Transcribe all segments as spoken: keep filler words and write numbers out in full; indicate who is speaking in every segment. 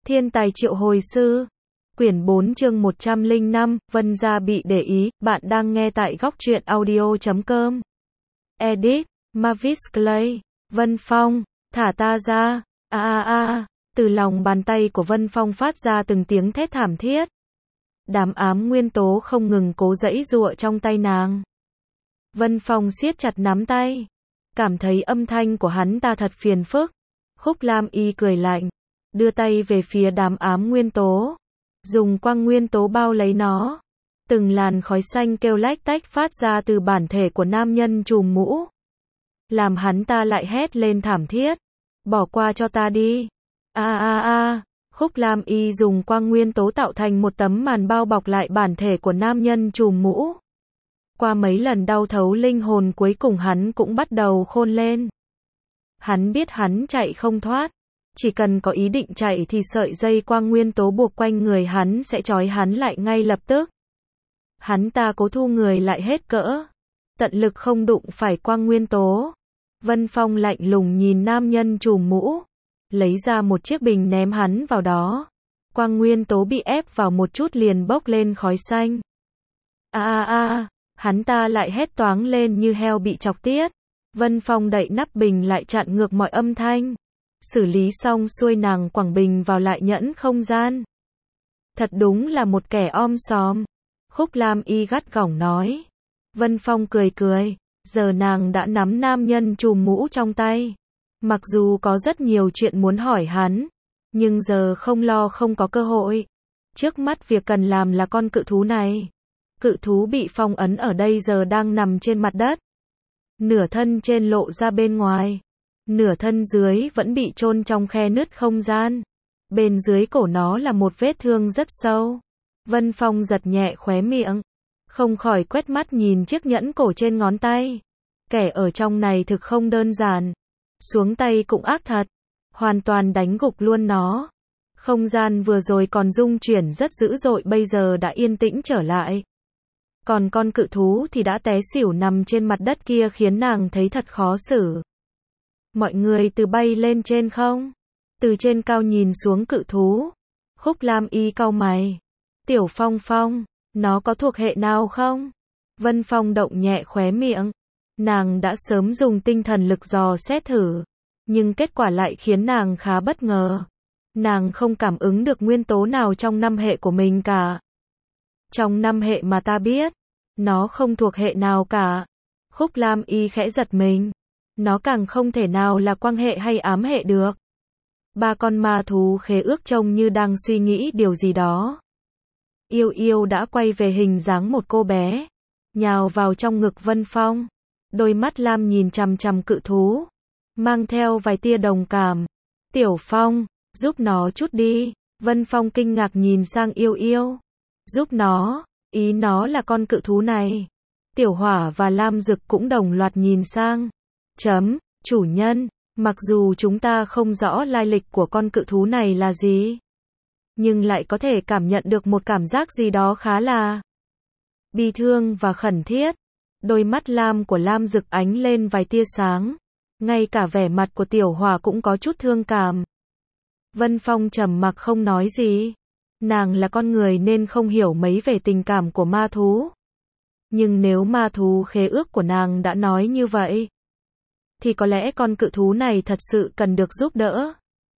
Speaker 1: Thiên tài triệu hồi sư. Quyển bốn chương một trăm lẻ năm, Vân Gia bị để ý, bạn đang nghe tại góc truyện audio chấm com. Edit, Mavis Clay. Vân Phong, thả ta ra, a a a, từ lòng bàn tay của Vân Phong phát ra từng tiếng thét thảm thiết. Đám ám nguyên tố không ngừng cố giãy giụa trong tay nàng. Vân Phong siết chặt nắm tay, cảm thấy âm thanh của hắn ta thật phiền phức. Khúc Lam Y cười lạnh, đưa tay về phía đám ám nguyên tố, dùng quang nguyên tố bao lấy nó. Từng làn khói xanh kêu lách tách phát ra từ bản thể của nam nhân trùm mũ, làm hắn ta lại hét lên thảm thiết. Bỏ qua cho ta đi. A a a, Khúc Lam Y dùng quang nguyên tố tạo thành một tấm màn bao bọc lại bản thể của nam nhân trùm mũ. Qua mấy lần đau thấu linh hồn cuối cùng hắn cũng bắt đầu khôn lên. Hắn biết hắn chạy không thoát. Chỉ cần có ý định chạy thì sợi dây quang nguyên tố buộc quanh người hắn sẽ trói hắn lại ngay lập tức. Hắn ta cố thu người lại hết cỡ, tận lực không đụng phải quang nguyên tố. Vân Phong lạnh lùng nhìn nam nhân trùm mũ, lấy ra một chiếc bình ném hắn vào đó. Quang nguyên tố bị ép vào một chút liền bốc lên khói xanh. A a a, hắn ta lại hét toáng lên như heo bị chọc tiết. Vân Phong đậy nắp bình lại chặn ngược mọi âm thanh. Xử lý xong xuôi nàng quẳng bình vào lại nhẫn không gian. Thật đúng là một kẻ om sòm. Khúc Lam Y gắt gỏng nói. Vân Phong cười cười, giờ nàng đã nắm nam nhân trùm mũ trong tay. Mặc dù có rất nhiều chuyện muốn hỏi hắn, nhưng giờ không lo không có cơ hội. Trước mắt việc cần làm là con cự thú này. Cự thú bị phong ấn ở đây giờ đang nằm trên mặt đất. Nửa thân trên lộ ra bên ngoài, nửa thân dưới vẫn bị chôn trong khe nứt không gian. Bên dưới cổ nó là một vết thương rất sâu. Vân Phong giật nhẹ khóe miệng, không khỏi quét mắt nhìn chiếc nhẫn cổ trên ngón tay. Kẻ ở trong này thực không đơn giản. Xuống tay cũng ác thật, hoàn toàn đánh gục luôn nó. Không gian vừa rồi còn rung chuyển rất dữ dội bây giờ đã yên tĩnh trở lại. Còn con cự thú thì đã té xỉu nằm trên mặt đất kia khiến nàng thấy thật khó xử. Mọi người từ bay lên trên không? Từ trên cao nhìn xuống cự thú. Khúc Lam Y cau mày. Tiểu Phong Phong, nó có thuộc hệ nào không? Vân Phong động nhẹ khóe miệng. Nàng đã sớm dùng tinh thần lực dò xét thử, nhưng kết quả lại khiến nàng khá bất ngờ. Nàng không cảm ứng được nguyên tố nào trong năm hệ của mình cả. Trong năm hệ mà ta biết, nó không thuộc hệ nào cả. Khúc Lam Y khẽ giật mình. Nó càng không thể nào là quang hệ hay ám hệ được. Ba con ma thú khế ước trông như đang suy nghĩ điều gì đó. Yêu Yêu đã quay về hình dáng một cô bé, nhào vào trong ngực Vân Phong. Đôi mắt lam nhìn chằm chằm cự thú, mang theo vài tia đồng cảm. Tiểu Phong, giúp nó chút đi. Vân Phong kinh ngạc nhìn sang Yêu Yêu. Giúp nó, ý nó là con cự thú này. Tiểu Hỏa và Lam Dực cũng đồng loạt nhìn sang. Chấm, chủ nhân, mặc dù chúng ta không rõ lai lịch của con cự thú này là gì, nhưng lại có thể cảm nhận được một cảm giác gì đó khá là bi thương và khẩn thiết. Đôi mắt lam của Lam Dực ánh lên vài tia sáng. Ngay cả vẻ mặt của Tiểu Hỏa cũng có chút thương cảm. Vân Phong trầm mặc không nói gì. Nàng là con người nên không hiểu mấy về tình cảm của ma thú. Nhưng nếu ma thú khế ước của nàng đã nói như vậy, thì có lẽ con cự thú này thật sự cần được giúp đỡ.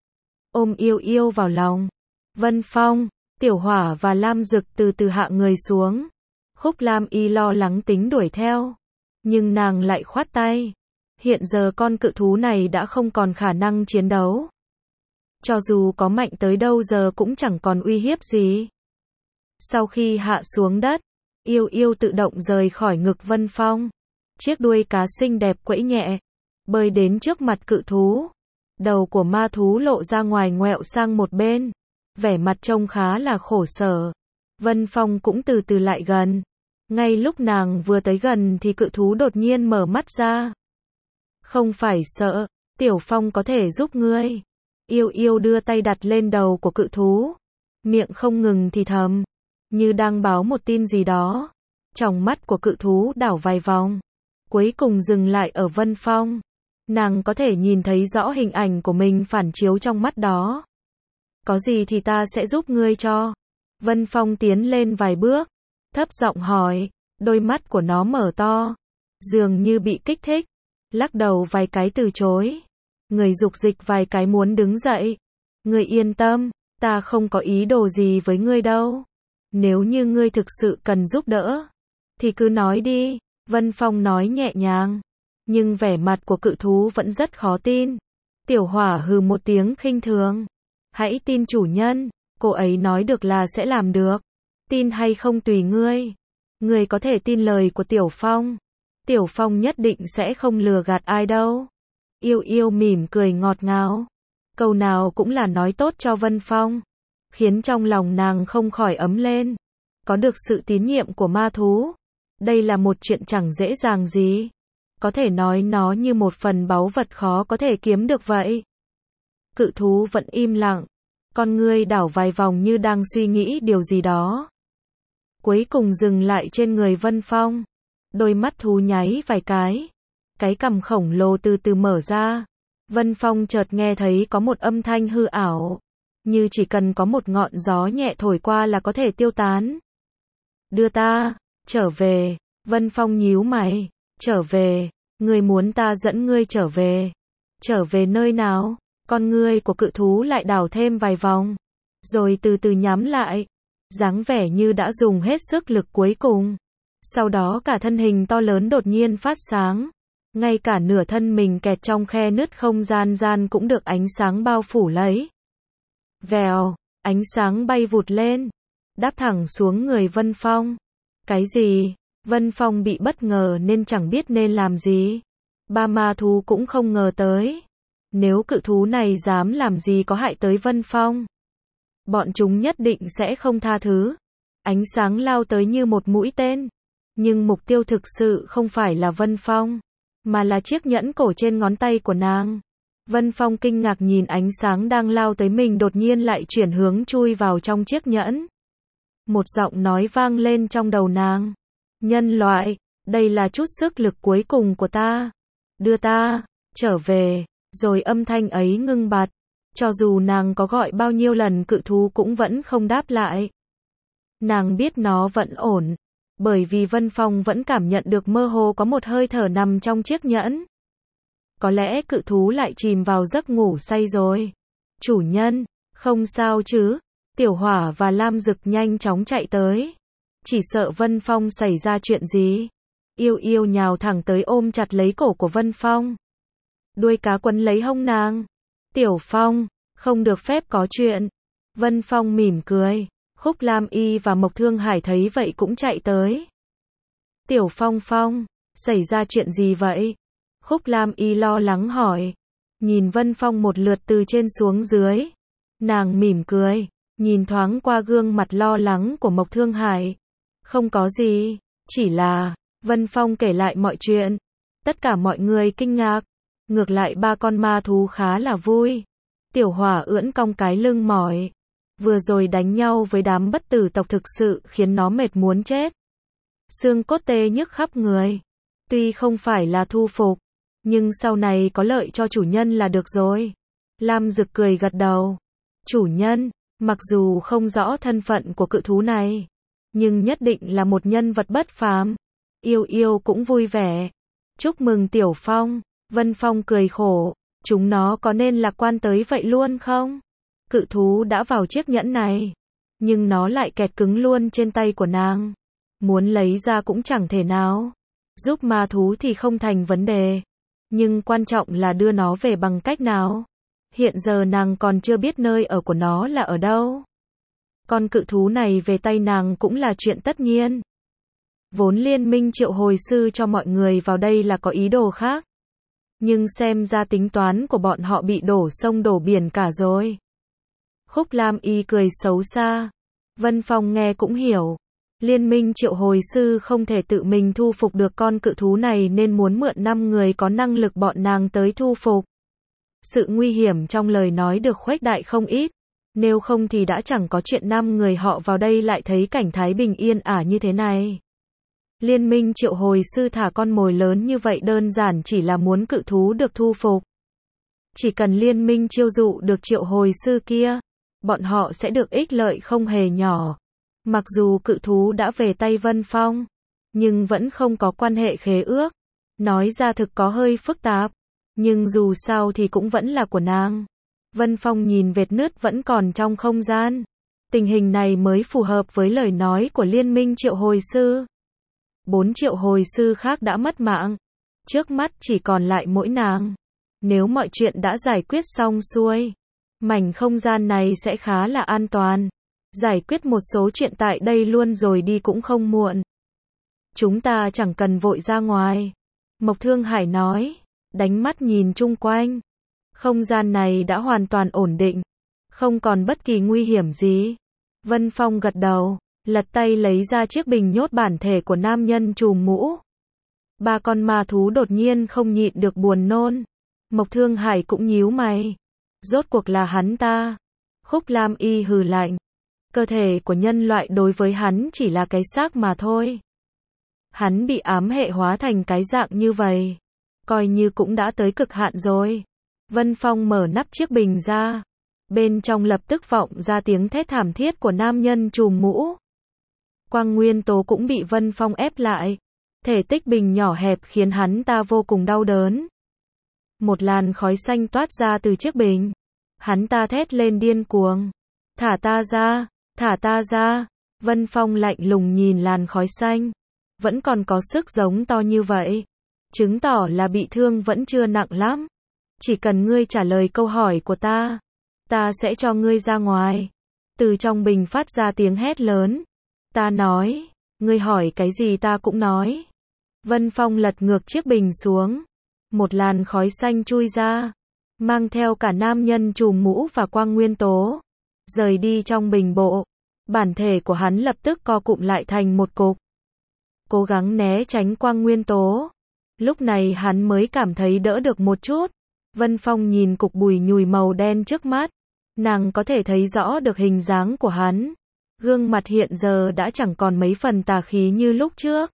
Speaker 1: Ôm Yêu Yêu vào lòng, Vân Phong, Tiểu Hỏa và Lam Dực từ từ hạ người xuống. Khúc Lam Y lo lắng tính đuổi theo, nhưng nàng lại khoát tay. Hiện giờ con cự thú này đã không còn khả năng chiến đấu. Cho dù có mạnh tới đâu giờ cũng chẳng còn uy hiếp gì. Sau khi hạ xuống đất, Yêu Yêu tự động rời khỏi ngực Vân Phong. Chiếc đuôi cá xinh đẹp quẫy nhẹ, bơi đến trước mặt cự thú. Đầu của ma thú lộ ra ngoài ngoẹo sang một bên, vẻ mặt trông khá là khổ sở. Vân Phong cũng từ từ lại gần. Ngay lúc nàng vừa tới gần thì cự thú đột nhiên mở mắt ra. Không phải sợ, Tiểu Phong có thể giúp ngươi. Yêu Yêu đưa tay đặt lên đầu của cự thú, miệng không ngừng thì thầm, như đang báo một tin gì đó. Tròng mắt của cự thú đảo vài vòng, cuối cùng dừng lại ở Vân Phong. Nàng có thể nhìn thấy rõ hình ảnh của mình phản chiếu trong mắt đó. Có gì thì ta sẽ giúp ngươi cho. Vân Phong tiến lên vài bước, thấp giọng hỏi, đôi mắt của nó mở to, dường như bị kích thích, lắc đầu vài cái từ chối. Người dục dịch vài cái muốn đứng dậy. Ngươi yên tâm, ta không có ý đồ gì với ngươi đâu. Nếu như ngươi thực sự cần giúp đỡ, thì cứ nói đi, Vân Phong nói nhẹ nhàng. Nhưng vẻ mặt của cự thú vẫn rất khó tin. Tiểu Hỏa hừ một tiếng khinh thường. Hãy tin chủ nhân, cô ấy nói được là sẽ làm được. Tin hay không tùy ngươi. Ngươi có thể tin lời của Tiểu Phong. Tiểu Phong nhất định sẽ không lừa gạt ai đâu. Yêu Yêu mỉm cười ngọt ngào. Câu nào cũng là nói tốt cho Vân Phong, khiến trong lòng nàng không khỏi ấm lên. Có được sự tín nhiệm của ma thú, đây là một chuyện chẳng dễ dàng gì. Có thể nói nó như một phần báu vật khó có thể kiếm được vậy. Cự thú vẫn im lặng, con ngươi đảo vài vòng như đang suy nghĩ điều gì đó. Cuối cùng dừng lại trên người Vân Phong. Đôi mắt thú nháy vài cái. Cái cằm khổng lồ từ từ mở ra. Vân Phong chợt nghe thấy có một âm thanh hư ảo, như chỉ cần có một ngọn gió nhẹ thổi qua là có thể tiêu tán. Đưa ta, trở về. Vân Phong nhíu mày. Trở về, ngươi muốn ta dẫn ngươi trở về. Trở về nơi nào? Con ngươi của cự thú lại đảo thêm vài vòng, rồi từ từ nhắm lại, dáng vẻ như đã dùng hết sức lực cuối cùng. Sau đó cả thân hình to lớn đột nhiên phát sáng. Ngay cả nửa thân mình kẹt trong khe nứt không gian gian cũng được ánh sáng bao phủ lấy. Vèo, ánh sáng bay vụt lên, đáp thẳng xuống người Vân Phong. Cái gì? Vân Phong bị bất ngờ nên chẳng biết nên làm gì. Ba ma thú cũng không ngờ tới. Nếu cự thú này dám làm gì có hại tới Vân Phong, bọn chúng nhất định sẽ không tha thứ. Ánh sáng lao tới như một mũi tên. Nhưng mục tiêu thực sự không phải là Vân Phong, mà là chiếc nhẫn cổ trên ngón tay của nàng. Vân Phong kinh ngạc nhìn ánh sáng đang lao tới mình đột nhiên lại chuyển hướng chui vào trong chiếc nhẫn. Một giọng nói vang lên trong đầu nàng. Nhân loại, đây là chút sức lực cuối cùng của ta. Đưa ta, trở về. Rồi âm thanh ấy ngưng bặt. Cho dù nàng có gọi bao nhiêu lần cự thú cũng vẫn không đáp lại. Nàng biết nó vẫn ổn. Bởi vì Vân Phong vẫn cảm nhận được mơ hồ có một hơi thở nằm trong chiếc nhẫn. Có lẽ cự thú lại chìm vào giấc ngủ say rồi. Chủ nhân, không sao chứ? Tiểu Hỏa và Lam Dực nhanh chóng chạy tới. Chỉ sợ Vân Phong xảy ra chuyện gì. Yêu Yêu nhào thẳng tới ôm chặt lấy cổ của Vân Phong. Đuôi cá quấn lấy hông nàng. Tiểu Phong, không được phép có chuyện. Vân Phong mỉm cười. Khúc Lam Y và Mộc Thương Hải thấy vậy cũng chạy tới. Tiểu Phong Phong, xảy ra chuyện gì vậy? Khúc Lam Y lo lắng hỏi. Nhìn Vân Phong một lượt từ trên xuống dưới. Nàng mỉm cười, nhìn thoáng qua gương mặt lo lắng của Mộc Thương Hải. Không có gì, chỉ là... Vân Phong kể lại mọi chuyện. Tất cả mọi người kinh ngạc. Ngược lại ba con ma thú khá là vui. Tiểu Hỏa ưỡn cong cái lưng mỏi. Vừa rồi đánh nhau với đám bất tử tộc thực sự khiến nó mệt muốn chết. Xương cốt tê nhức khắp người. Tuy không phải là thu phục, nhưng sau này có lợi cho chủ nhân là được rồi. Lam Dực cười gật đầu. Chủ nhân, mặc dù không rõ thân phận của cự thú này, nhưng nhất định là một nhân vật bất phàm. Yêu Yêu cũng vui vẻ. Chúc mừng Tiểu Phong. Vân Phong cười khổ. Chúng nó có nên lạc quan tới vậy luôn không? Cự thú đã vào chiếc nhẫn này, nhưng nó lại kẹt cứng luôn trên tay của nàng. Muốn lấy ra cũng chẳng thể nào. Giúp ma thú thì không thành vấn đề, nhưng quan trọng là đưa nó về bằng cách nào. Hiện giờ nàng còn chưa biết nơi ở của nó là ở đâu. Con cự thú này về tay nàng cũng là chuyện tất nhiên. Vốn liên minh triệu hồi sư cho mọi người vào đây là có ý đồ khác. Nhưng xem ra tính toán của bọn họ bị đổ sông đổ biển cả rồi. Khúc Lam Y cười xấu xa. Vân Phong nghe cũng hiểu. Liên minh triệu hồi sư không thể tự mình thu phục được con cự thú này nên muốn mượn năm người có năng lực bọn nàng tới thu phục. Sự nguy hiểm trong lời nói được khuếch đại không ít. Nếu không thì đã chẳng có chuyện năm người họ vào đây lại thấy cảnh thái bình yên ả như thế này. Liên minh triệu hồi sư thả con mồi lớn như vậy đơn giản chỉ là muốn cự thú được thu phục. Chỉ cần liên minh chiêu dụ được triệu hồi sư kia, bọn họ sẽ được ích lợi không hề nhỏ. Mặc dù cự thú đã về tay Vân Phong, nhưng vẫn không có quan hệ khế ước. Nói ra thực có hơi phức tạp, nhưng dù sao thì cũng vẫn là của nàng. Vân Phong nhìn vệt nứt vẫn còn trong không gian. Tình hình này mới phù hợp với lời nói của liên minh triệu hồi sư. Bốn triệu hồi sư khác đã mất mạng. Trước mắt chỉ còn lại mỗi nàng. Nếu mọi chuyện đã giải quyết xong xuôi, mảnh không gian này sẽ khá là an toàn. Giải quyết một số chuyện tại đây luôn rồi đi cũng không muộn. Chúng ta chẳng cần vội ra ngoài. Mộc Thương Hải nói, đánh mắt nhìn chung quanh. Không gian này đã hoàn toàn ổn định. Không còn bất kỳ nguy hiểm gì. Vân Phong gật đầu, lật tay lấy ra chiếc bình nhốt bản thể của nam nhân trùm mũ. Ba con ma thú đột nhiên không nhịn được buồn nôn. Mộc Thương Hải cũng nhíu mày. Rốt cuộc là hắn ta. Khúc Lam Y hừ lạnh. Cơ thể của nhân loại đối với hắn chỉ là cái xác mà thôi. Hắn bị ám hệ hóa thành cái dạng như vậy, coi như cũng đã tới cực hạn rồi. Vân Phong mở nắp chiếc bình ra. Bên trong lập tức vọng ra tiếng thét thảm thiết của nam nhân trùm mũ. Quang nguyên tố cũng bị Vân Phong ép lại. Thể tích bình nhỏ hẹp khiến hắn ta vô cùng đau đớn. Một làn khói xanh toát ra từ chiếc bình. Hắn ta thét lên điên cuồng. Thả ta ra, thả ta ra. Vân Phong lạnh lùng nhìn làn khói xanh. Vẫn còn có sức giống to như vậy. Chứng tỏ là bị thương vẫn chưa nặng lắm. Chỉ cần ngươi trả lời câu hỏi của ta, ta sẽ cho ngươi ra ngoài. Từ trong bình phát ra tiếng hét lớn. Ta nói, ngươi hỏi cái gì ta cũng nói. Vân Phong lật ngược chiếc bình xuống. Một làn khói xanh chui ra, mang theo cả nam nhân trùm mũ và quang nguyên tố. Rời đi trong bình bộ. Bản thể của hắn lập tức co cụm lại thành một cục. Cố gắng né tránh quang nguyên tố. Lúc này hắn mới cảm thấy đỡ được một chút. Vân Phong nhìn cục bùi nhùi màu đen trước mắt. Nàng có thể thấy rõ được hình dáng của hắn. Gương mặt hiện giờ đã chẳng còn mấy phần tà khí như lúc trước.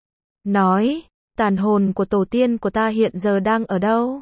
Speaker 1: Nói, tàn hồn của tổ tiên của ta hiện giờ đang ở đâu?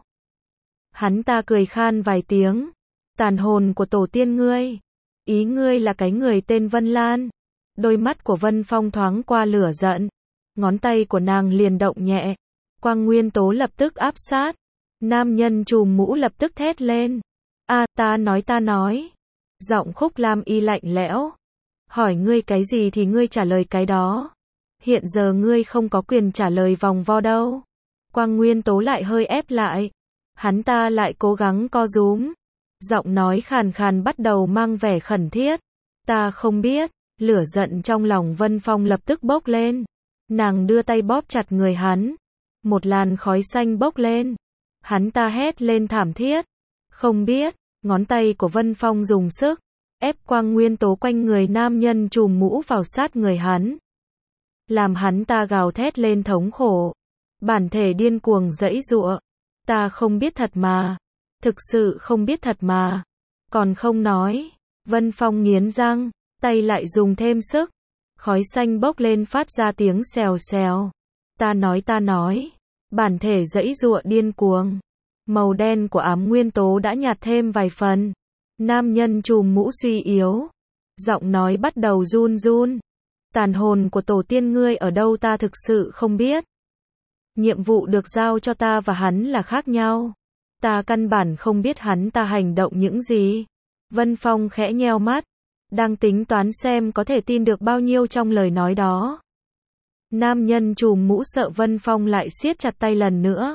Speaker 1: Hắn ta cười khan vài tiếng. Tàn hồn của tổ tiên ngươi. Ý ngươi là cái người tên Vân Lan. Đôi mắt của Vân Phong thoáng qua lửa giận. Ngón tay của nàng liền động nhẹ. Quang nguyên tố lập tức áp sát. Nam nhân trùm mũ lập tức thét lên. A, à, ta nói ta nói. Giọng Khúc Lam Y lạnh lẽo. Hỏi ngươi cái gì thì ngươi trả lời cái đó. Hiện giờ ngươi không có quyền trả lời vòng vo đâu. Quang nguyên tố lại hơi ép lại. Hắn ta lại cố gắng co rúm. Giọng nói khàn khàn bắt đầu mang vẻ khẩn thiết. Ta không biết. Lửa giận trong lòng Vân Phong lập tức bốc lên. Nàng đưa tay bóp chặt người hắn. Một làn khói xanh bốc lên. Hắn ta hét lên thảm thiết. Không biết. Ngón tay của Vân Phong dùng sức. Ép quang nguyên tố quanh người nam nhân trùm mũ vào sát người hắn. Làm hắn ta gào thét lên thống khổ. Bản thể điên cuồng giãy giụa. Ta không biết thật mà. Thực sự không biết thật mà. Còn không nói. Vân Phong nghiến răng. Tay lại dùng thêm sức. Khói xanh bốc lên phát ra tiếng xèo xèo. Ta nói ta nói. Bản thể giãy giụa điên cuồng. Màu đen của ám nguyên tố đã nhạt thêm vài phần. Nam nhân trùm mũ suy yếu. Giọng nói bắt đầu run run. Tàn hồn của tổ tiên ngươi ở đâu ta thực sự không biết. Nhiệm vụ được giao cho ta và hắn là khác nhau. Ta căn bản không biết hắn ta hành động những gì. Vân Phong khẽ nheo mắt. Đang tính toán xem có thể tin được bao nhiêu trong lời nói đó. Nam nhân trùm mũ sợ Vân Phong lại siết chặt tay lần nữa.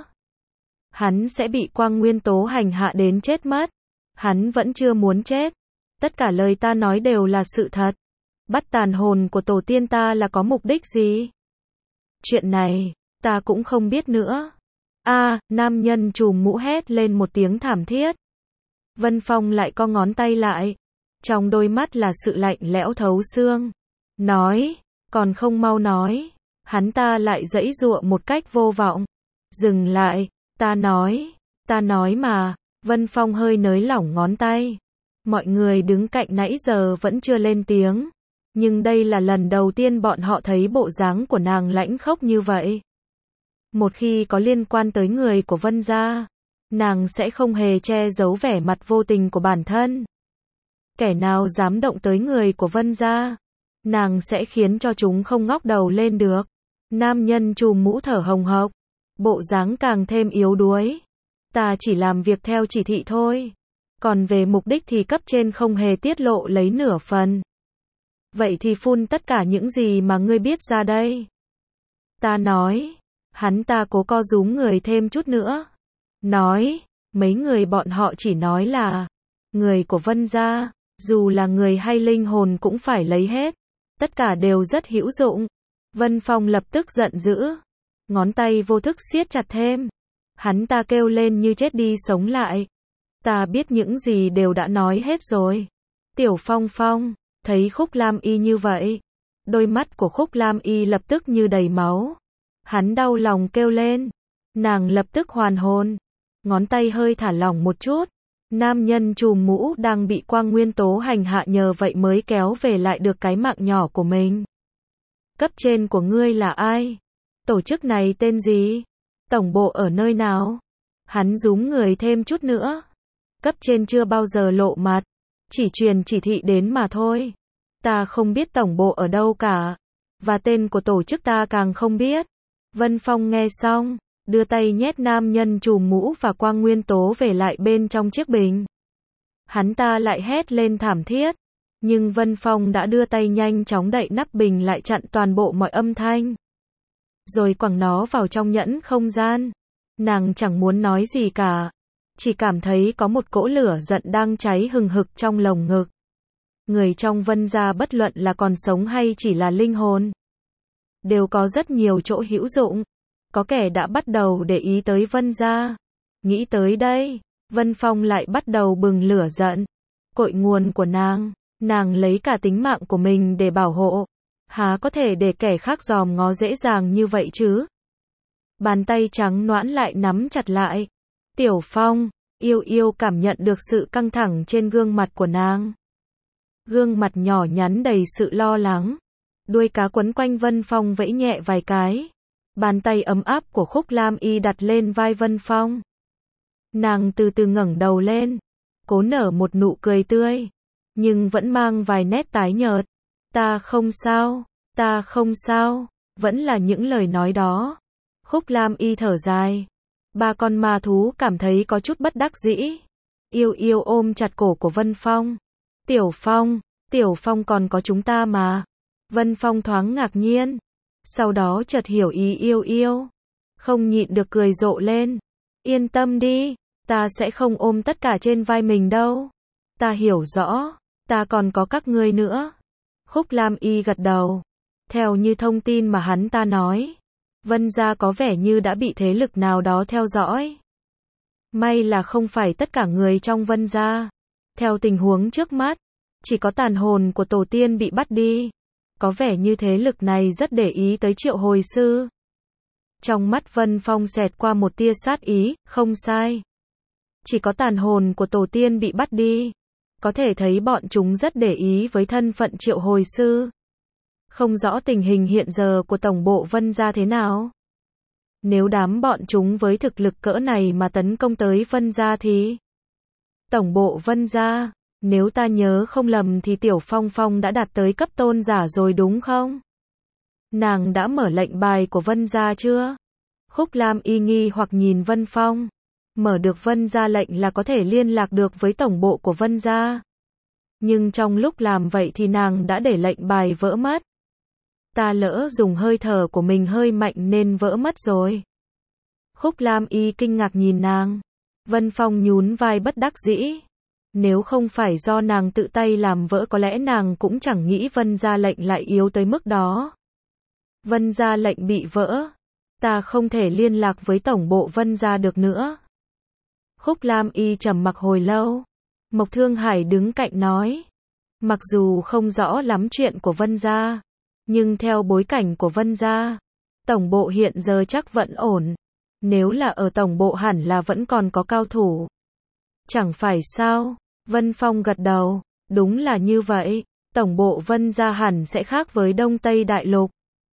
Speaker 1: Hắn sẽ bị quang nguyên tố hành hạ đến chết mất. Hắn vẫn chưa muốn chết. Tất cả lời ta nói đều là sự thật. Bắt tàn hồn của tổ tiên ta là có mục đích gì? Chuyện này, ta cũng không biết nữa. A, à, nam nhân trùm mũ hét lên một tiếng thảm thiết. Vân Phong lại co ngón tay lại. Trong đôi mắt là sự lạnh lẽo thấu xương. Nói, còn không mau nói. Hắn ta lại giãy giụa một cách vô vọng. Dừng lại, ta nói, ta nói mà. Vân Phong hơi nới lỏng ngón tay. Mọi người đứng cạnh nãy giờ vẫn chưa lên tiếng. Nhưng đây là lần đầu tiên bọn họ thấy bộ dáng của nàng lãnh khốc như vậy. Một khi có liên quan tới người của Vân gia, nàng sẽ không hề che giấu vẻ mặt vô tình của bản thân. Kẻ nào dám động tới người của Vân gia, nàng sẽ khiến cho chúng không ngóc đầu lên được. Nam nhân trùm mũ thở hồng hộc, bộ dáng càng thêm yếu đuối. Ta chỉ làm việc theo chỉ thị thôi. Còn về mục đích thì cấp trên không hề tiết lộ lấy nửa phần. Vậy thì phun tất cả những gì mà ngươi biết ra đây. Ta nói. Hắn ta cố co rúm người thêm chút nữa. Nói, mấy người bọn họ chỉ nói là người của Vân gia, dù là người hay linh hồn cũng phải lấy hết. Tất cả đều rất hữu dụng. Vân Phong lập tức giận dữ. Ngón tay vô thức siết chặt thêm. Hắn ta kêu lên như chết đi sống lại. Ta biết những gì đều đã nói hết rồi. Tiểu Phong Phong, thấy Khúc Lam Y như vậy. Đôi mắt của Khúc Lam Y lập tức như đầy máu. Hắn đau lòng kêu lên. Nàng lập tức hoàn hồn. Ngón tay hơi thả lỏng một chút. Nam nhân trùm mũ đang bị quang nguyên tố hành hạ nhờ vậy mới kéo về lại được cái mạng nhỏ của mình. Cấp trên của ngươi là ai? Tổ chức này tên gì? Tổng bộ ở nơi nào? Hắn rúm người thêm chút nữa. Cấp trên chưa bao giờ lộ mặt. Chỉ truyền chỉ thị đến mà thôi. Ta không biết tổng bộ ở đâu cả. Và tên của tổ chức ta càng không biết. Vân Phong nghe xong, đưa tay nhét nam nhân trùm mũ và quang nguyên tố về lại bên trong chiếc bình. Hắn ta lại hét lên thảm thiết. Nhưng Vân Phong đã đưa tay nhanh chóng đậy nắp bình lại chặn toàn bộ mọi âm thanh. Rồi quẳng nó vào trong nhẫn không gian. Nàng chẳng muốn nói gì cả. Chỉ cảm thấy có một cỗ lửa giận đang cháy hừng hực trong lồng ngực. Người trong Vân gia bất luận là còn sống hay chỉ là linh hồn, đều có rất nhiều chỗ hữu dụng. Có kẻ đã bắt đầu để ý tới Vân gia. Nghĩ tới đây, Vân Phong lại bắt đầu bừng lửa giận. Cội nguồn của nàng, nàng lấy cả tính mạng của mình để bảo hộ. Há có thể để kẻ khác dòm ngó dễ dàng như vậy chứ? Bàn tay trắng nõn lại nắm chặt lại. Tiểu Phong, yêu yêu cảm nhận được sự căng thẳng trên gương mặt của nàng. Gương mặt nhỏ nhắn đầy sự lo lắng. Đuôi cá quấn quanh Vân Phong vẫy nhẹ vài cái. Bàn tay ấm áp của Khúc Lam Y đặt lên vai Vân Phong. Nàng từ từ ngẩng đầu lên, cố nở một nụ cười tươi, nhưng vẫn mang vài nét tái nhợt. Ta không sao, ta không sao, vẫn là những lời nói đó. Khúc Lam Y thở dài. Ba con ma thú cảm thấy có chút bất đắc dĩ. Yêu yêu ôm chặt cổ của Vân Phong. Tiểu Phong, Tiểu Phong còn có chúng ta mà. Vân Phong thoáng ngạc nhiên. Sau đó chợt hiểu ý yêu yêu. Không nhịn được cười rộ lên. Yên tâm đi, ta sẽ không ôm tất cả trên vai mình đâu. Ta hiểu rõ, ta còn có các ngươi nữa. Khúc Lam Y gật đầu. Theo như thông tin mà hắn ta nói, Vân gia có vẻ như đã bị thế lực nào đó theo dõi. May là không phải tất cả người trong Vân gia. Theo tình huống trước mắt, chỉ có tàn hồn của tổ tiên bị bắt đi. Có vẻ như thế lực này rất để ý tới Triệu Hồi Sư. Trong mắt Vân Phong xẹt qua một tia sát ý, không sai. Chỉ có tàn hồn của tổ tiên bị bắt đi. Có thể thấy bọn chúng rất để ý với thân phận Triệu Hồi Sư. Không rõ tình hình hiện giờ của tổng bộ Vân gia thế nào. Nếu đám bọn chúng với thực lực cỡ này mà tấn công tới Vân gia thì... Tổng bộ Vân gia, nếu ta nhớ không lầm thì Tiểu Phong Phong đã đạt tới cấp tôn giả rồi đúng không? Nàng đã mở lệnh bài của Vân gia chưa? Khúc Lam Y nghi hoặc nhìn Vân Phong. Mở được Vân gia lệnh là có thể liên lạc được với tổng bộ của Vân gia. Nhưng trong lúc làm vậy thì nàng đã để lệnh bài vỡ mất. Ta lỡ dùng hơi thở của mình hơi mạnh nên vỡ mất rồi. Khúc Lam Y kinh ngạc nhìn nàng. Vân Phong nhún vai bất đắc dĩ. Nếu không phải do nàng tự tay làm vỡ có lẽ nàng cũng chẳng nghĩ Vân gia lệnh lại yếu tới mức đó. Vân gia lệnh bị vỡ. Ta không thể liên lạc với tổng bộ Vân gia được nữa. Khúc Lam Y trầm mặc hồi lâu. Mộc Thương Hải đứng cạnh nói. Mặc dù không rõ lắm chuyện của Vân gia, nhưng theo bối cảnh của Vân gia, tổng bộ hiện giờ chắc vẫn ổn. Nếu là ở tổng bộ hẳn là vẫn còn có cao thủ. Chẳng phải sao? Vân Phong gật đầu. Đúng là như vậy. Tổng bộ Vân gia hẳn sẽ khác với Đông Tây Đại Lục.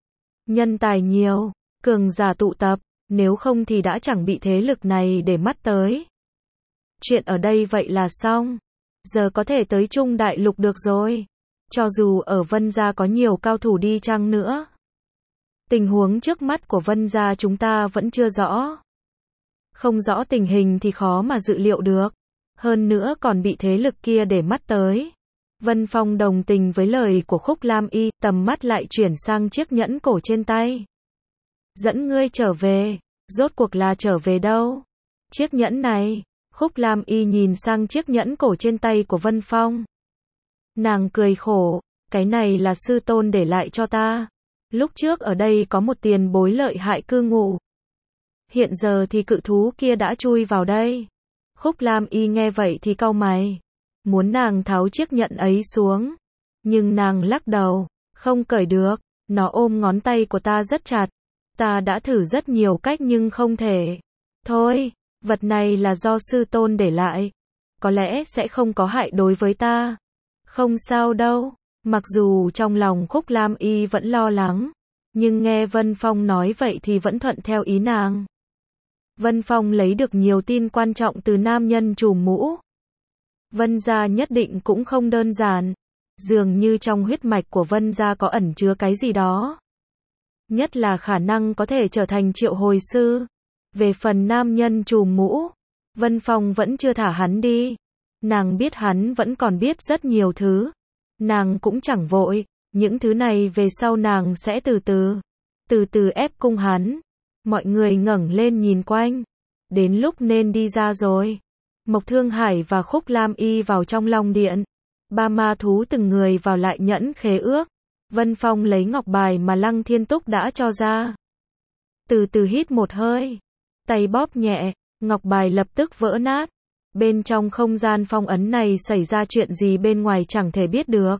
Speaker 1: Nhân tài nhiều, cường giả tụ tập, nếu không thì đã chẳng bị thế lực này để mắt tới. Chuyện ở đây vậy là xong. giờ có thể tới Trung Đại Lục được rồi. Cho dù ở Vân Gia có nhiều cao thủ đi chăng nữa. Tình huống trước mắt của Vân Gia chúng ta vẫn chưa rõ. Không rõ tình hình thì khó mà dự liệu được. Hơn nữa còn bị thế lực kia để mắt tới. Vân Phong đồng tình với lời của Khúc Lam Y, tầm mắt lại chuyển sang chiếc nhẫn cổ trên tay. Dẫn ngươi trở về, rốt cuộc là trở về đâu? Chiếc nhẫn này, Khúc Lam Y nhìn sang chiếc nhẫn cổ trên tay của Vân Phong. Nàng cười khổ, cái này là sư tôn để lại cho ta. Lúc trước ở đây có một tiền bối lợi hại cư ngụ. Hiện giờ thì cự thú kia đã chui vào đây. Khúc Lam Y nghe vậy thì cau mày. Muốn nàng tháo chiếc nhẫn ấy xuống. Nhưng nàng lắc đầu, không cởi được. Nó ôm ngón tay của ta rất chặt. Ta đã thử rất nhiều cách nhưng không thể. Thôi, vật này là do sư tôn để lại. Có lẽ sẽ không có hại đối với ta. Không sao đâu. Mặc dù trong lòng Khúc Lam Y vẫn lo lắng. Nhưng nghe Vân Phong nói vậy thì vẫn thuận theo ý nàng. Vân Phong lấy được nhiều tin quan trọng từ nam nhân trùm mũ. Vân Gia nhất định cũng không đơn giản. Dường như trong huyết mạch của Vân Gia có ẩn chứa cái gì đó. Nhất là khả năng có thể trở thành triệu hồi sư. Về phần nam nhân trùm mũ, Vân Phong vẫn chưa thả hắn đi. Nàng biết hắn vẫn còn biết rất nhiều thứ. Nàng cũng chẳng vội. Những thứ này về sau nàng sẽ từ từ. Từ từ ép cung hắn. Mọi người ngẩng lên nhìn quanh. Đến lúc nên đi ra rồi. Mộc Thương Hải và Khúc Lam Y vào trong Long Điện. Ba ma thú từng người vào lại nhẫn khế ước. Vân Phong lấy ngọc bài mà Lăng Thiên Túc đã cho ra. Từ từ hít một hơi. Tay bóp nhẹ, ngọc bài lập tức vỡ nát. Bên trong không gian phong ấn này xảy ra chuyện gì bên ngoài chẳng thể biết được.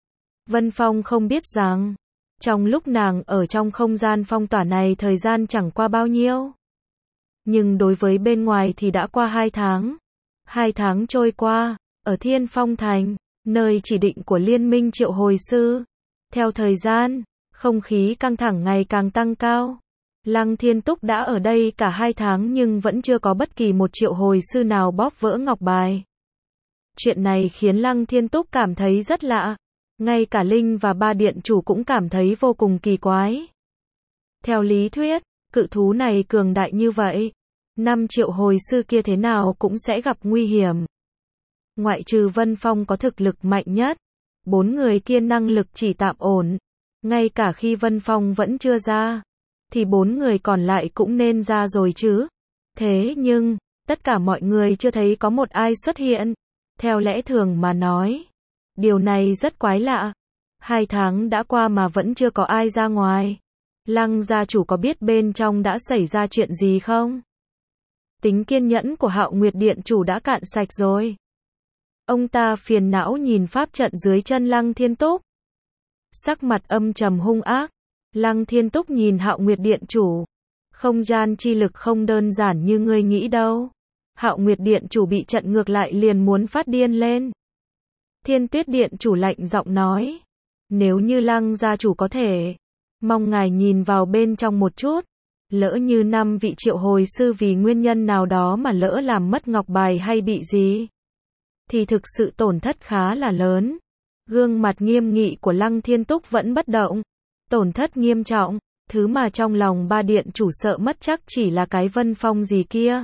Speaker 1: Vân Phong không biết rằng, trong lúc nàng ở trong không gian phong tỏa này thời gian chẳng qua bao nhiêu. Nhưng đối với bên ngoài thì đã qua hai tháng. Hai tháng trôi qua, ở Thiên Phong Thành, nơi chỉ định của Liên minh triệu hồi sư. Theo thời gian, không khí căng thẳng ngày càng tăng cao. Lăng Thiên Túc đã ở đây cả hai tháng nhưng vẫn chưa có bất kỳ một triệu hồi sư nào bóp vỡ ngọc bài. Chuyện này khiến Lăng Thiên Túc cảm thấy rất lạ. Ngay cả Linh và ba điện chủ cũng cảm thấy vô cùng kỳ quái. Theo lý thuyết, cự thú này cường đại như vậy. Năm triệu hồi sư kia thế nào cũng sẽ gặp nguy hiểm. Ngoại trừ Vân Phong có thực lực mạnh nhất. Bốn người kia năng lực chỉ tạm ổn. Ngay cả khi Vân Phong vẫn chưa ra. Thì bốn người còn lại cũng nên ra rồi chứ. Thế nhưng, tất cả mọi người chưa thấy có một ai xuất hiện. Theo lẽ thường mà nói. Điều này rất quái lạ. Hai tháng đã qua mà vẫn chưa có ai ra ngoài. Lăng gia chủ có biết bên trong đã xảy ra chuyện gì không? Tính kiên nhẫn của Hạo Nguyệt Điện chủ đã cạn sạch rồi. Ông ta phiền não nhìn pháp trận dưới chân Lăng Thiên Túc. Sắc mặt âm trầm hung ác. Lăng Thiên Túc nhìn Hạo Nguyệt Điện chủ. Không gian chi lực không đơn giản như ngươi nghĩ đâu. Hạo Nguyệt Điện chủ bị trận ngược lại liền muốn phát điên lên. Thiên Tuyết Điện chủ lạnh giọng nói. Nếu như Lăng gia chủ có thể, mong ngài nhìn vào bên trong một chút. Lỡ như năm vị triệu hồi sư vì nguyên nhân nào đó mà lỡ làm mất ngọc bài hay bị gì, thì thực sự tổn thất khá là lớn. Gương mặt nghiêm nghị của Lăng Thiên Túc vẫn bất động. Tổn thất nghiêm trọng, thứ mà trong lòng ba điện chủ sợ mất chắc chỉ là cái Vân Phong gì kia.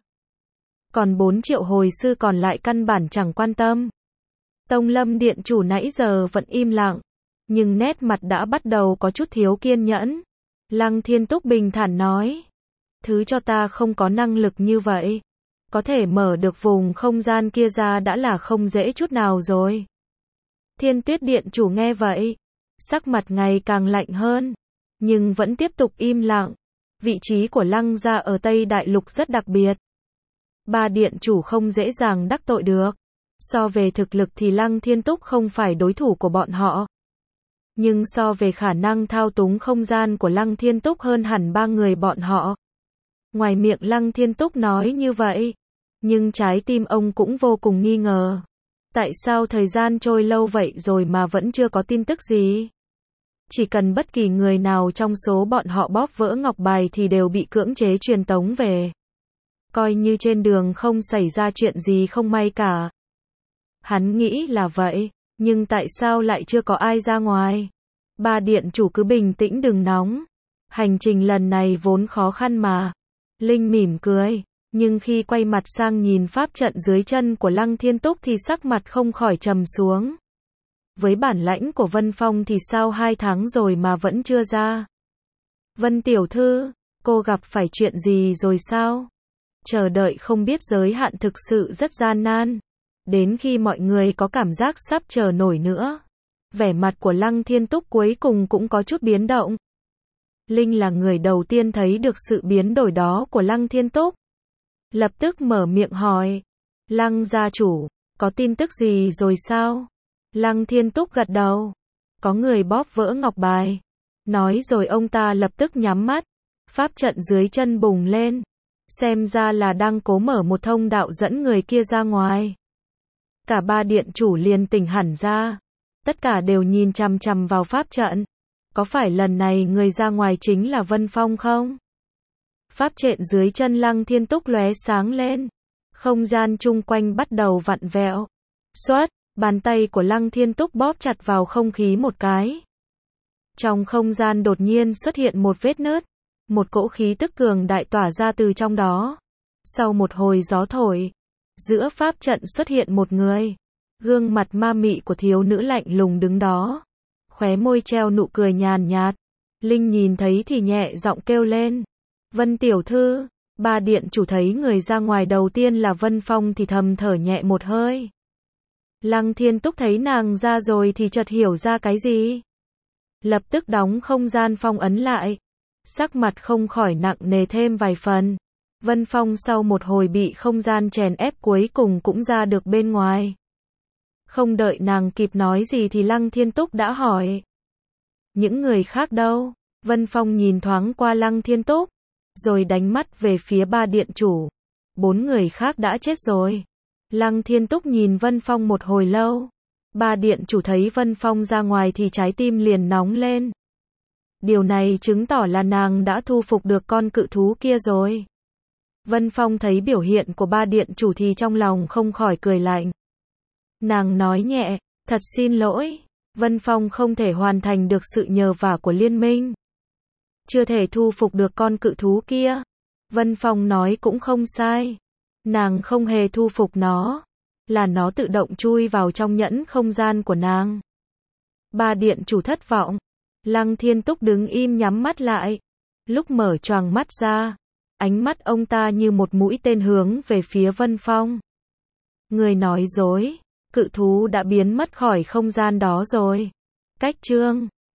Speaker 1: Còn bốn triệu hồi sư còn lại căn bản chẳng quan tâm. Tông Lâm điện chủ nãy giờ vẫn im lặng, nhưng nét mặt đã bắt đầu có chút thiếu kiên nhẫn. Lăng Thiên Túc bình thản nói, thứ cho ta không có năng lực như vậy. Có thể mở được vùng không gian kia ra đã là không dễ chút nào rồi. Thiên Tuyết điện chủ nghe vậy, sắc mặt ngày càng lạnh hơn, nhưng vẫn tiếp tục im lặng. Vị trí của Lăng gia ở Tây Đại Lục rất đặc biệt. Ba điện chủ không dễ dàng đắc tội được. So về thực lực thì Lăng Thiên Túc không phải đối thủ của bọn họ. Nhưng so về khả năng thao túng không gian của Lăng Thiên Túc hơn hẳn ba người bọn họ. Ngoài miệng Lăng Thiên Túc nói như vậy, nhưng trái tim ông cũng vô cùng nghi ngờ. Tại sao thời gian trôi lâu vậy rồi mà vẫn chưa có tin tức gì? Chỉ cần bất kỳ người nào trong số bọn họ bóp vỡ ngọc bài thì đều bị cưỡng chế truyền tống về. Coi như trên đường không xảy ra chuyện gì không may cả. Hắn nghĩ là vậy, nhưng tại sao lại chưa có ai ra ngoài? Ba điện chủ cứ bình tĩnh đừng nóng. Hành trình lần này vốn khó khăn mà. Linh mỉm cười, nhưng khi quay mặt sang nhìn pháp trận dưới chân của Lăng Thiên Túc thì sắc mặt không khỏi trầm xuống. Với bản lãnh của Vân Phong thì sao hai tháng rồi mà vẫn chưa ra? Vân tiểu thư, cô gặp phải chuyện gì rồi sao? Chờ đợi không biết giới hạn thực sự rất gian nan. Đến khi mọi người có cảm giác sắp chờ nổi nữa, vẻ mặt của Lăng Thiên Túc cuối cùng cũng có chút biến động. Linh là người đầu tiên thấy được sự biến đổi đó của Lăng Thiên Túc. Lập tức mở miệng hỏi. Lăng gia chủ, có tin tức gì rồi sao? Lăng Thiên Túc gật đầu. Có người bóp vỡ ngọc bài. Nói rồi ông ta lập tức nhắm mắt. Pháp trận dưới chân bùng lên. Xem ra là đang cố mở một thông đạo dẫn người kia ra ngoài. Cả ba điện chủ liền tỉnh hẳn ra. Tất cả đều nhìn chằm chằm vào pháp trận. Có phải lần này người ra ngoài chính là Vân Phong không? Pháp trận dưới chân Lăng Thiên Túc lóe sáng lên. Không gian chung quanh bắt đầu vặn vẹo. Xoát, bàn tay của Lăng Thiên Túc bóp chặt vào không khí một cái. Trong không gian đột nhiên xuất hiện một vết nứt. Một cỗ khí tức cường đại tỏa ra từ trong đó. Sau một hồi gió thổi, giữa pháp trận xuất hiện một người. Gương mặt ma mị của thiếu nữ lạnh lùng đứng đó. Khóe môi treo nụ cười nhàn nhạt. Linh nhìn thấy thì nhẹ giọng kêu lên. Vân tiểu thư, ba điện chủ thấy người ra ngoài đầu tiên là Vân Phong thì thầm thở nhẹ một hơi. Lăng Thiên Túc thấy nàng ra rồi thì chợt hiểu ra cái gì. Lập tức đóng không gian phong ấn lại. Sắc mặt không khỏi nặng nề thêm vài phần. Vân Phong sau một hồi bị không gian chèn ép cuối cùng cũng ra được bên ngoài. Không đợi nàng kịp nói gì thì Lăng Thiên Túc đã hỏi. Những người khác đâu? Vân Phong nhìn thoáng qua Lăng Thiên Túc, rồi đánh mắt về phía ba điện chủ. Bốn người khác đã chết rồi. Lăng Thiên Túc nhìn Vân Phong một hồi lâu. Ba điện chủ thấy Vân Phong ra ngoài thì trái tim liền nóng lên. Điều này chứng tỏ là nàng đã thu phục được con cự thú kia rồi. Vân Phong thấy biểu hiện của ba điện chủ thì trong lòng không khỏi cười lạnh. Nàng nói nhẹ, thật xin lỗi, Vân Phong không thể hoàn thành được sự nhờ vả của liên minh. Chưa thể thu phục được con cự thú kia. Vân Phong nói cũng không sai. Nàng không hề thu phục nó. Là nó tự động chui vào trong nhẫn không gian của nàng. Ba điện chủ thất vọng. Lăng Thiên Túc đứng im nhắm mắt lại. Lúc mở choàng mắt ra, ánh mắt ông ta như một mũi tên hướng về phía Vân Phong. Người nói dối, cự thú đã biến mất khỏi không gian đó rồi. Cách chương